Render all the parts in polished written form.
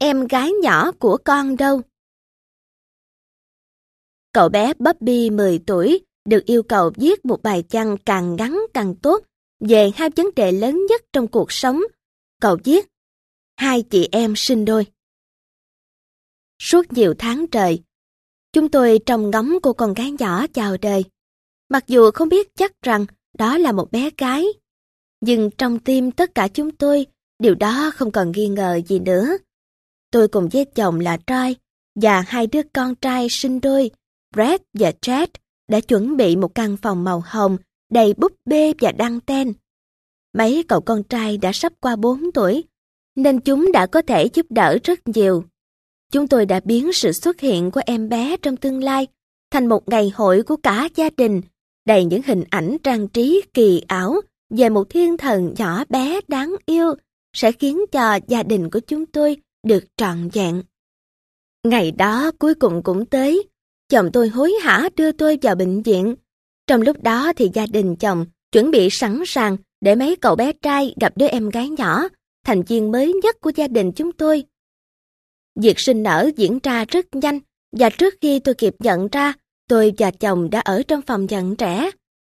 em gái nhỏ của con đâu? Cậu bé Bobby 10 tuổi được yêu cầu viết một bài văn càng ngắn càng tốt về hai vấn đề lớn nhất trong cuộc sống. Cậu viết, 2 chị em sinh đôi. Suốt nhiều tháng trời, chúng tôi trông ngóng cô con gái nhỏ chào đời. Mặc dù không biết chắc rằng đó là một bé gái, nhưng trong tim tất cả chúng tôi, điều đó không còn nghi ngờ gì nữa. Tôi cùng với chồng là Troy và 2 đứa con trai sinh đôi, Brett và Chad, đã chuẩn bị một căn phòng màu hồng đầy búp bê và đăng ten. Mấy cậu con trai đã sắp qua 4 tuổi, nên chúng đã có thể giúp đỡ rất nhiều. Chúng tôi đã biến sự xuất hiện của em bé trong tương lai thành một ngày hội của cả gia đình, đầy những hình ảnh trang trí kỳ ảo về một thiên thần nhỏ bé đáng yêu, sẽ khiến cho gia đình của chúng tôi được trọn vẹn. Ngày đó cuối cùng cũng tới, chồng tôi hối hả đưa tôi vào bệnh viện. Trong lúc đó thì gia đình chồng chuẩn bị sẵn sàng để mấy cậu bé trai gặp đứa em gái nhỏ, thành viên mới nhất của gia đình chúng tôi. Việc sinh nở diễn ra rất nhanh, và trước khi tôi kịp nhận ra, tôi và chồng đã ở trong phòng nhận trẻ.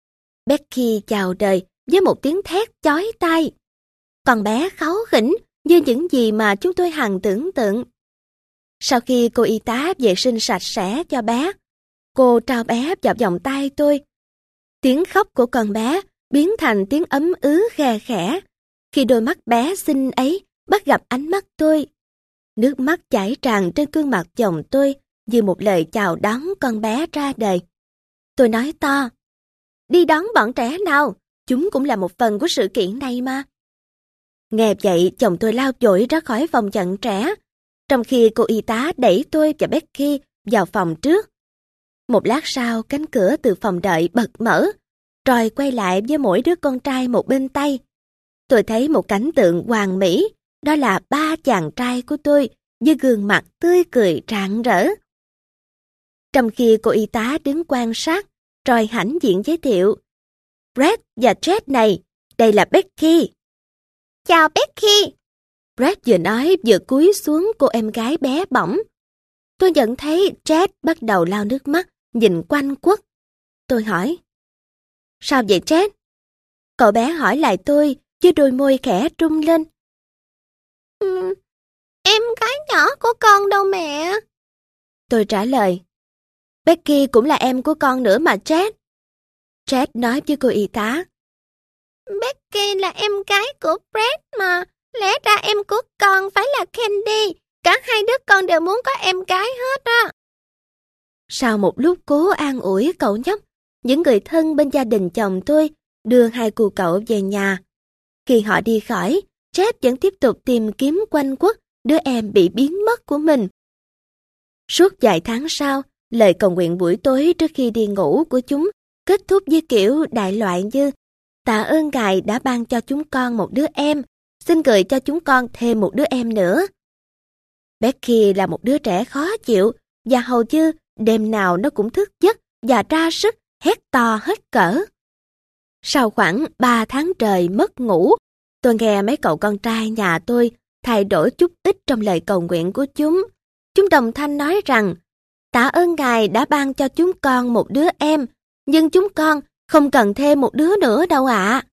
Becky chào đời với một tiếng thét chói tai. Con bé kháu khỉnh như những gì mà chúng tôi hằng tưởng tượng. Sau khi cô y tá vệ sinh sạch sẽ cho bé, cô trao bé vào vòng tay tôi. Tiếng khóc của con bé biến thành tiếng ấm ứ khe khẽ khi đôi mắt bé xinh ấy bắt gặp ánh mắt tôi. Nước mắt chảy tràn trên gương mặt chồng tôi như một lời chào đón con bé ra đời. Tôi nói to, đi đón bọn trẻ nào, chúng cũng là một phần của sự kiện này mà. Nghe vậy, chồng tôi lao vội ra khỏi phòng nhận trẻ, trong khi cô y tá đẩy tôi và Becky vào phòng trước. Một lát sau, cánh cửa từ phòng đợi bật mở, rồi quay lại với mỗi đứa con trai một bên tay. Tôi thấy một cảnh tượng hoàn mỹ, đó là 3 chàng trai của tôi với gương mặt tươi cười rạng rỡ. Trong khi cô y tá đứng quan sát, rồi hãnh diện giới thiệu, Brett và Chad này, đây là Becky. Chào Becky. Brett vừa nói vừa cúi xuống cô em gái bé bỏng. Tôi nhận thấy Chad bắt đầu lau nước mắt, nhìn quanh quất. Tôi hỏi, sao vậy Chad? Cậu bé hỏi lại tôi với đôi môi khẽ trung lên. Em gái nhỏ của con đâu mẹ? Tôi trả lời, Becky cũng là em của con nữa mà Chad. Chad nói với cô y tá, Becky là em gái của Brett mà, lẽ ra em của con phải là Candy, cả hai đứa con đều muốn có em gái hết á. Sau một lúc cố an ủi cậu nhóc, những người thân bên gia đình chồng tôi đưa 2 cô cậu về nhà. Khi họ đi khỏi, Chad vẫn tiếp tục tìm kiếm quanh quất đứa em bị biến mất của mình. Suốt vài tháng sau, lời cầu nguyện buổi tối trước khi đi ngủ của chúng kết thúc với kiểu đại loại như tạ ơn Ngài đã ban cho chúng con một đứa em, xin gửi cho chúng con thêm một đứa em nữa. Becky là một đứa trẻ khó chịu và hầu như đêm nào nó cũng thức giấc và ra sức hét to hết cỡ. Sau khoảng 3 tháng trời mất ngủ, tôi nghe mấy cậu con trai nhà tôi thay đổi chút ít trong lời cầu nguyện của chúng. Chúng đồng thanh nói rằng, tạ ơn Ngài đã ban cho chúng con một đứa em, nhưng chúng con không cần thêm một đứa nữa đâu ạ.